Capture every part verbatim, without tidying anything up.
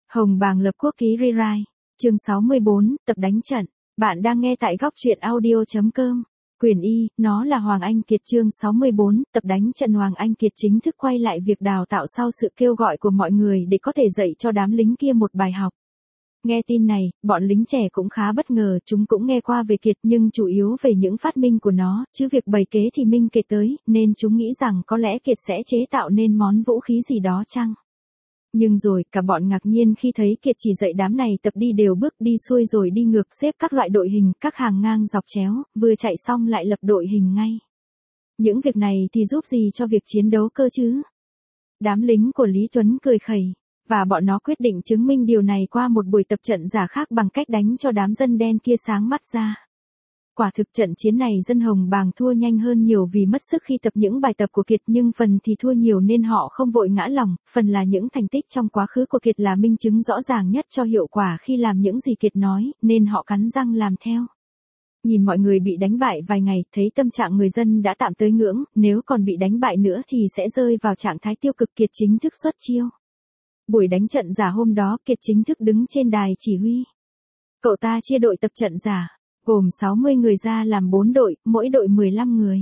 Hồng Bàng lập quốc ký rewrite, chương sáu mươi bốn, tập đánh trận. Bạn đang nghe tại góc truyện audio chấm com. Quyền Y, nó là Hoàng Anh Kiệt chương sáu mươi bốn, tập đánh trận. Hoàng Anh Kiệt chính thức quay lại việc đào tạo sau sự kêu gọi của mọi người để có thể dạy cho đám lính kia một bài học. Nghe tin này, bọn lính trẻ cũng khá bất ngờ, chúng cũng nghe qua về Kiệt nhưng chủ yếu về những phát minh của nó, chứ việc bày kế thì Minh kể tới, nên chúng nghĩ rằng có lẽ Kiệt sẽ chế tạo nên món vũ khí gì đó chăng. Nhưng rồi, cả bọn ngạc nhiên khi thấy Kiệt chỉ dạy đám này tập đi đều bước đi xuôi rồi đi ngược xếp các loại đội hình, các hàng ngang dọc chéo, vừa chạy xong lại lập đội hình ngay. Những việc này thì giúp gì cho việc chiến đấu cơ chứ? Đám lính của Lý Tuấn cười khẩy, và bọn nó quyết định chứng minh điều này qua một buổi tập trận giả khác bằng cách đánh cho đám dân đen kia sáng mắt ra. Quả thực trận chiến này dân Hồng Bàng thua nhanh hơn nhiều vì mất sức khi tập những bài tập của Kiệt, nhưng phần thì thua nhiều nên họ không vội ngã lòng, phần là những thành tích trong quá khứ của Kiệt là minh chứng rõ ràng nhất cho hiệu quả khi làm những gì Kiệt nói, nên họ cắn răng làm theo. Nhìn mọi người bị đánh bại vài ngày, thấy tâm trạng người dân đã tạm tới ngưỡng, nếu còn bị đánh bại nữa thì sẽ rơi vào trạng thái tiêu cực. Kiệt chính thức xuất chiêu. Buổi đánh trận giả hôm đó, Kiệt chính thức đứng trên đài chỉ huy. Cậu ta chia đội tập trận giả, gồm sáu mươi người ra làm bốn đội, mỗi đội mười lăm người.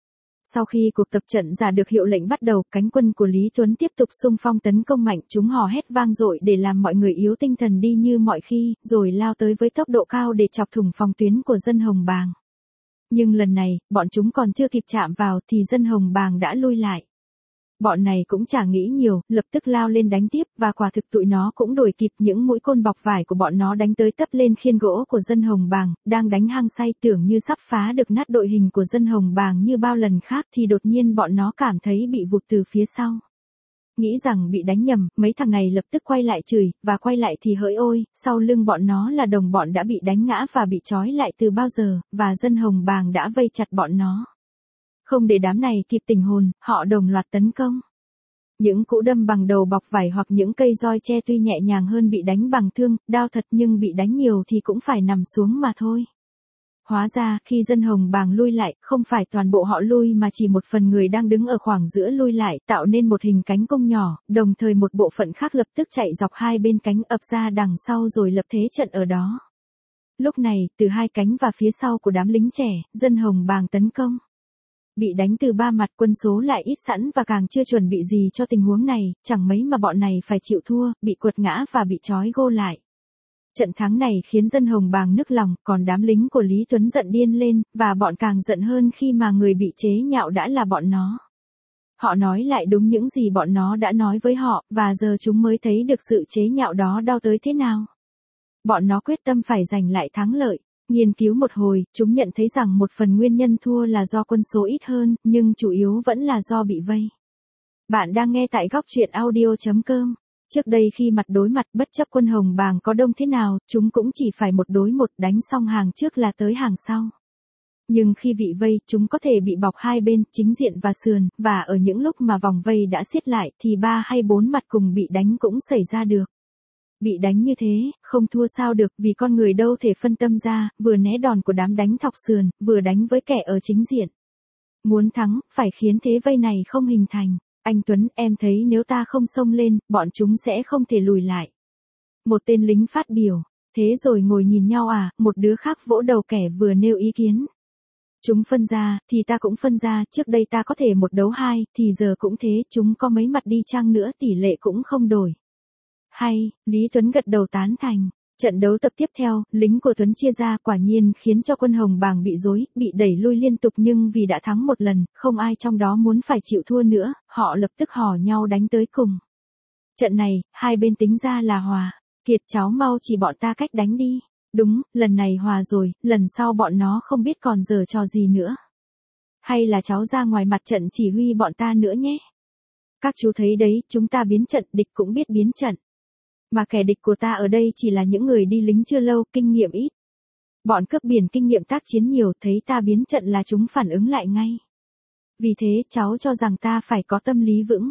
Sau khi cuộc tập trận giả được hiệu lệnh bắt đầu, cánh quân của Lý Tuấn tiếp tục xung phong tấn công mạnh, chúng hò hét vang dội để làm mọi người yếu tinh thần đi như mọi khi, rồi lao tới với tốc độ cao để chọc thủng phòng tuyến của dân Hồng Bàng. Nhưng lần này, bọn chúng còn chưa kịp chạm vào thì dân Hồng Bàng đã lui lại. Bọn này cũng chả nghĩ nhiều, lập tức lao lên đánh tiếp, và quả thực tụi nó cũng đuổi kịp. Những mũi côn bọc vải của bọn nó đánh tới tấp lên khiên gỗ của dân Hồng Bàng, đang đánh hăng say tưởng như sắp phá được nát đội hình của dân Hồng Bàng như bao lần khác thì đột nhiên bọn nó cảm thấy bị vụt từ phía sau. Nghĩ rằng bị đánh nhầm, mấy thằng này lập tức quay lại chửi, và quay lại thì hỡi ôi, sau lưng bọn nó là đồng bọn đã bị đánh ngã và bị trói lại từ bao giờ, và dân Hồng Bàng đã vây chặt bọn nó. Không để đám này kịp tình hồn, họ đồng loạt tấn công. Những cú đâm bằng đầu bọc vải hoặc những cây roi tre tuy nhẹ nhàng hơn bị đánh bằng thương, đao thật, nhưng bị đánh nhiều thì cũng phải nằm xuống mà thôi. Hóa ra, khi dân Hồng Bàng lui lại, không phải toàn bộ họ lui mà chỉ một phần người đang đứng ở khoảng giữa lui lại, tạo nên một hình cánh cung nhỏ, đồng thời một bộ phận khác lập tức chạy dọc hai bên cánh ập ra đằng sau rồi lập thế trận ở đó. Lúc này, từ hai cánh và phía sau của đám lính trẻ, dân Hồng Bàng tấn công. Bị đánh từ ba mặt, quân số lại ít sẵn và càng chưa chuẩn bị gì cho tình huống này, chẳng mấy mà bọn này phải chịu thua, bị quật ngã và bị trói gô lại. Trận thắng này khiến dân Hồng Bàng nức lòng, còn đám lính của Lý Tuấn giận điên lên, và bọn càng giận hơn khi mà người bị chế nhạo đã là bọn nó. Họ nói lại đúng những gì bọn nó đã nói với họ, và giờ chúng mới thấy được sự chế nhạo đó đau tới thế nào. Bọn nó quyết tâm phải giành lại thắng lợi. Nghiên cứu một hồi, chúng nhận thấy rằng một phần nguyên nhân thua là do quân số ít hơn, nhưng chủ yếu vẫn là do bị vây. Bạn đang nghe tại góc truyện audio chấm com. Trước đây khi mặt đối mặt, bất chấp quân Hồng Bàng có đông thế nào, chúng cũng chỉ phải một đối một, đánh xong hàng trước là tới hàng sau. Nhưng khi bị vây, chúng có thể bị bọc hai bên, chính diện và sườn, và ở những lúc mà vòng vây đã siết lại thì ba hay bốn mặt cùng bị đánh cũng xảy ra được. Bị đánh như thế, không thua sao được, vì con người đâu thể phân tâm ra, vừa né đòn của đám đánh thọc sườn, vừa đánh với kẻ ở chính diện. Muốn thắng, phải khiến thế vây này không hình thành. Anh Tuấn, em thấy nếu ta không xông lên, bọn chúng sẽ không thể lùi lại. Một tên lính phát biểu. Thế rồi ngồi nhìn nhau à, một đứa khác vỗ đầu kẻ vừa nêu ý kiến. Chúng phân ra, thì ta cũng phân ra, trước đây ta có thể một đấu hai, thì giờ cũng thế, chúng có mấy mặt đi chăng nữa tỷ lệ cũng không đổi. Hay, Lý Tuấn gật đầu tán thành. Trận đấu tập tiếp theo, lính của Tuấn chia ra quả nhiên khiến cho quân Hồng Bàng bị rối, bị đẩy lui liên tục, nhưng vì đã thắng một lần, không ai trong đó muốn phải chịu thua nữa, họ lập tức hò nhau đánh tới cùng. Trận này, hai bên tính ra là hòa. Kiệt, cháu mau chỉ bọn ta cách đánh đi. Đúng, lần này hòa rồi, lần sau bọn nó không biết còn giở trò gì nữa. Hay là cháu ra ngoài mặt trận chỉ huy bọn ta nữa nhé. Các chú thấy đấy, chúng ta biến trận, địch cũng biết biến trận. Mà kẻ địch của ta ở đây chỉ là những người đi lính chưa lâu, kinh nghiệm ít. Bọn cướp biển kinh nghiệm tác chiến nhiều, thấy ta biến trận là chúng phản ứng lại ngay. Vì thế, cháu cho rằng ta phải có tâm lý vững.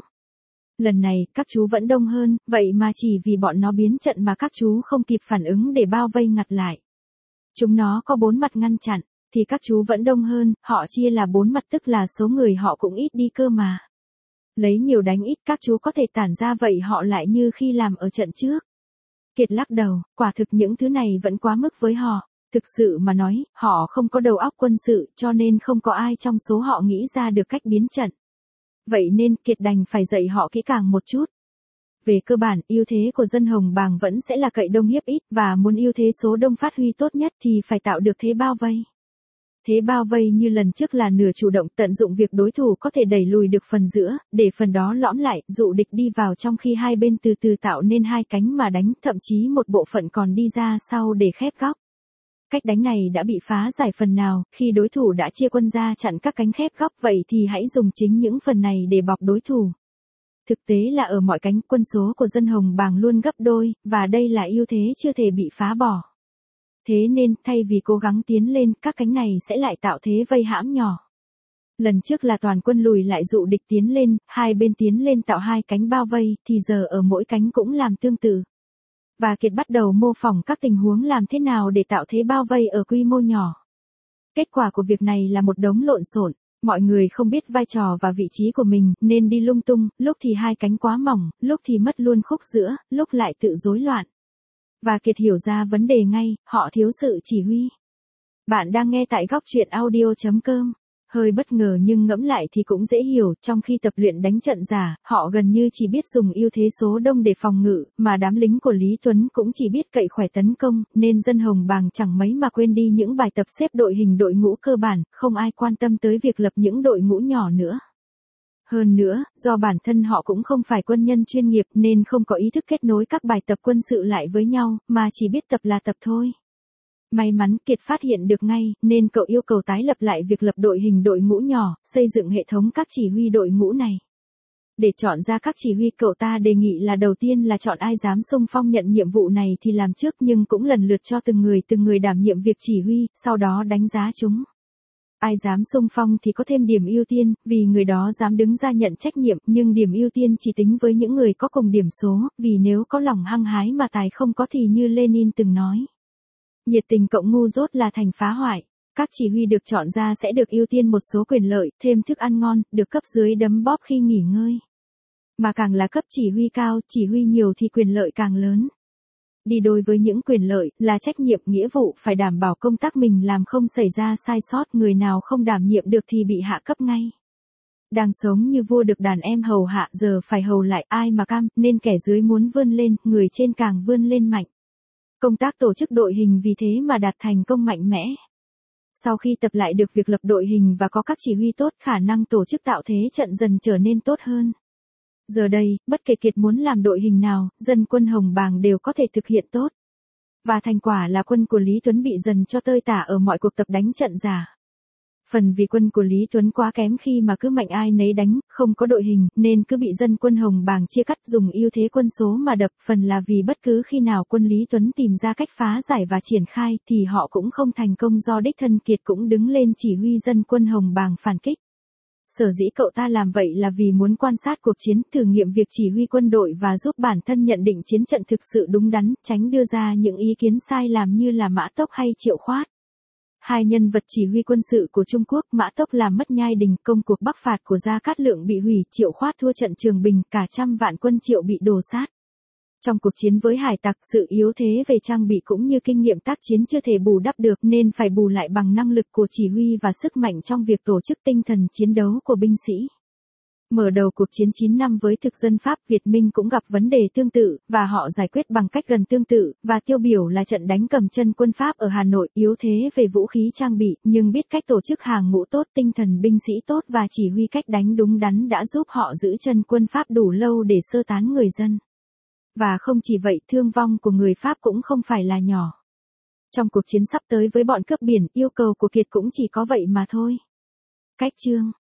Lần này, các chú vẫn đông hơn, vậy mà chỉ vì bọn nó biến trận mà các chú không kịp phản ứng để bao vây ngặt lại. Chúng nó có bốn mặt ngăn chặn, thì các chú vẫn đông hơn, họ chia là bốn mặt tức là số người họ cũng ít đi cơ mà. Lấy nhiều đánh ít, các chú có thể tản ra, vậy họ lại như khi làm ở trận trước. Kiệt lắc đầu, quả thực những thứ này vẫn quá mức với họ. Thực sự mà nói, họ không có đầu óc quân sự cho nên không có ai trong số họ nghĩ ra được cách biến trận. Vậy nên Kiệt đành phải dạy họ kỹ càng một chút. Về cơ bản, ưu thế của dân Hồng Bàng vẫn sẽ là cậy đông hiếp ít và muốn ưu thế số đông phát huy tốt nhất thì phải tạo được thế bao vây. Thế bao vây như lần trước là nửa chủ động tận dụng việc đối thủ có thể đẩy lùi được phần giữa, để phần đó lõm lại, dụ địch đi vào trong khi hai bên từ từ tạo nên hai cánh mà đánh, thậm chí một bộ phận còn đi ra sau để khép góc. Cách đánh này đã bị phá giải phần nào, khi đối thủ đã chia quân ra chặn các cánh khép góc, vậy thì hãy dùng chính những phần này để bọc đối thủ. Thực tế là ở mọi cánh, quân số của dân Hồng Bàng luôn gấp đôi, và đây là ưu thế chưa thể bị phá bỏ. Thế nên, thay vì cố gắng tiến lên, các cánh này sẽ lại tạo thế vây hãm nhỏ. Lần trước là toàn quân lùi lại dụ địch tiến lên, hai bên tiến lên tạo hai cánh bao vây, thì giờ ở mỗi cánh cũng làm tương tự. Và Kiệt bắt đầu mô phỏng các tình huống làm thế nào để tạo thế bao vây ở quy mô nhỏ. Kết quả của việc này là một đống lộn xộn, mọi người không biết vai trò và vị trí của mình nên đi lung tung, lúc thì hai cánh quá mỏng, lúc thì mất luôn khúc giữa, lúc lại tự rối loạn. Và Kiệt hiểu ra vấn đề ngay, họ thiếu sự chỉ huy. Bạn đang nghe tại góc truyện audio chấm com. Hơi bất ngờ nhưng ngẫm lại thì cũng dễ hiểu, trong khi tập luyện đánh trận giả, họ gần như chỉ biết dùng ưu thế số đông để phòng ngự, mà đám lính của Lý Tuấn cũng chỉ biết cậy khỏe tấn công, nên dân Hồng Bàng chẳng mấy mà quên đi những bài tập xếp đội hình đội ngũ cơ bản, không ai quan tâm tới việc lập những đội ngũ nhỏ nữa. Hơn nữa, do bản thân họ cũng không phải quân nhân chuyên nghiệp nên không có ý thức kết nối các bài tập quân sự lại với nhau, mà chỉ biết tập là tập thôi. May mắn Kiệt phát hiện được ngay, nên cậu yêu cầu tái lập lại việc lập đội hình đội ngũ nhỏ, xây dựng hệ thống các chỉ huy đội ngũ này. Để chọn ra các chỉ huy, cậu ta đề nghị là đầu tiên là chọn ai dám xung phong nhận nhiệm vụ này thì làm trước, nhưng cũng lần lượt cho từng người từng người đảm nhiệm việc chỉ huy, sau đó đánh giá chúng. Ai dám xung phong thì có thêm điểm ưu tiên, vì người đó dám đứng ra nhận trách nhiệm, nhưng điểm ưu tiên chỉ tính với những người có cùng điểm số, vì nếu có lòng hăng hái mà tài không có thì như Lenin từng nói. Nhiệt tình cộng ngu dốt là thành phá hoại. Các chỉ huy được chọn ra sẽ được ưu tiên một số quyền lợi, thêm thức ăn ngon, được cấp dưới đấm bóp khi nghỉ ngơi. Mà càng là cấp chỉ huy cao, chỉ huy nhiều thì quyền lợi càng lớn. Đi đôi với những quyền lợi, là trách nhiệm nghĩa vụ phải đảm bảo công tác mình làm không xảy ra sai sót, người nào không đảm nhiệm được thì bị hạ cấp ngay. Đang sống như vua được đàn em hầu hạ, giờ phải hầu lại, ai mà cam, nên kẻ dưới muốn vươn lên, người trên càng vươn lên mạnh. Công tác tổ chức đội hình vì thế mà đạt thành công mạnh mẽ. Sau khi tập lại được việc lập đội hình và có các chỉ huy tốt, khả năng tổ chức tạo thế trận dần trở nên tốt hơn. Giờ đây, bất kể Kiệt muốn làm đội hình nào, dân quân Hồng Bàng đều có thể thực hiện tốt. Và thành quả là quân của Lý Tuấn bị dần cho tơi tả ở mọi cuộc tập đánh trận giả. Phần vì quân của Lý Tuấn quá kém khi mà cứ mạnh ai nấy đánh, không có đội hình, nên cứ bị dân quân Hồng Bàng chia cắt dùng ưu thế quân số mà đập, phần là vì bất cứ khi nào quân Lý Tuấn tìm ra cách phá giải và triển khai, thì họ cũng không thành công do đích thân Kiệt cũng đứng lên chỉ huy dân quân Hồng Bàng phản kích. Sở dĩ cậu ta làm vậy là vì muốn quan sát cuộc chiến, thử nghiệm việc chỉ huy quân đội và giúp bản thân nhận định chiến trận thực sự đúng đắn, tránh đưa ra những ý kiến sai lầm như là Mã Tốc hay Triệu Khoát. Hai nhân vật chỉ huy quân sự của Trung Quốc, Mã Tốc làm mất Nhai Đình, công cuộc Bắc phạt của Gia Cát Lượng bị hủy, Triệu Khoát thua trận Trường Bình, cả trăm vạn quân Triệu bị đổ sát. Trong cuộc chiến với hải tặc, sự yếu thế về trang bị cũng như kinh nghiệm tác chiến chưa thể bù đắp được nên phải bù lại bằng năng lực của chỉ huy và sức mạnh trong việc tổ chức tinh thần chiến đấu của binh sĩ. Mở đầu cuộc chiến chín năm với thực dân Pháp, Việt Minh cũng gặp vấn đề tương tự, và họ giải quyết bằng cách gần tương tự, và tiêu biểu là trận đánh cầm chân quân Pháp ở Hà Nội, yếu thế về vũ khí trang bị, nhưng biết cách tổ chức hàng ngũ tốt, tinh thần binh sĩ tốt và chỉ huy cách đánh đúng đắn đã giúp họ giữ chân quân Pháp đủ lâu để sơ tán người dân. Và không chỉ vậy, thương vong của người Pháp cũng không phải là nhỏ. Trong cuộc chiến sắp tới với bọn cướp biển, yêu cầu của Kiệt cũng chỉ có vậy mà thôi. Cách chương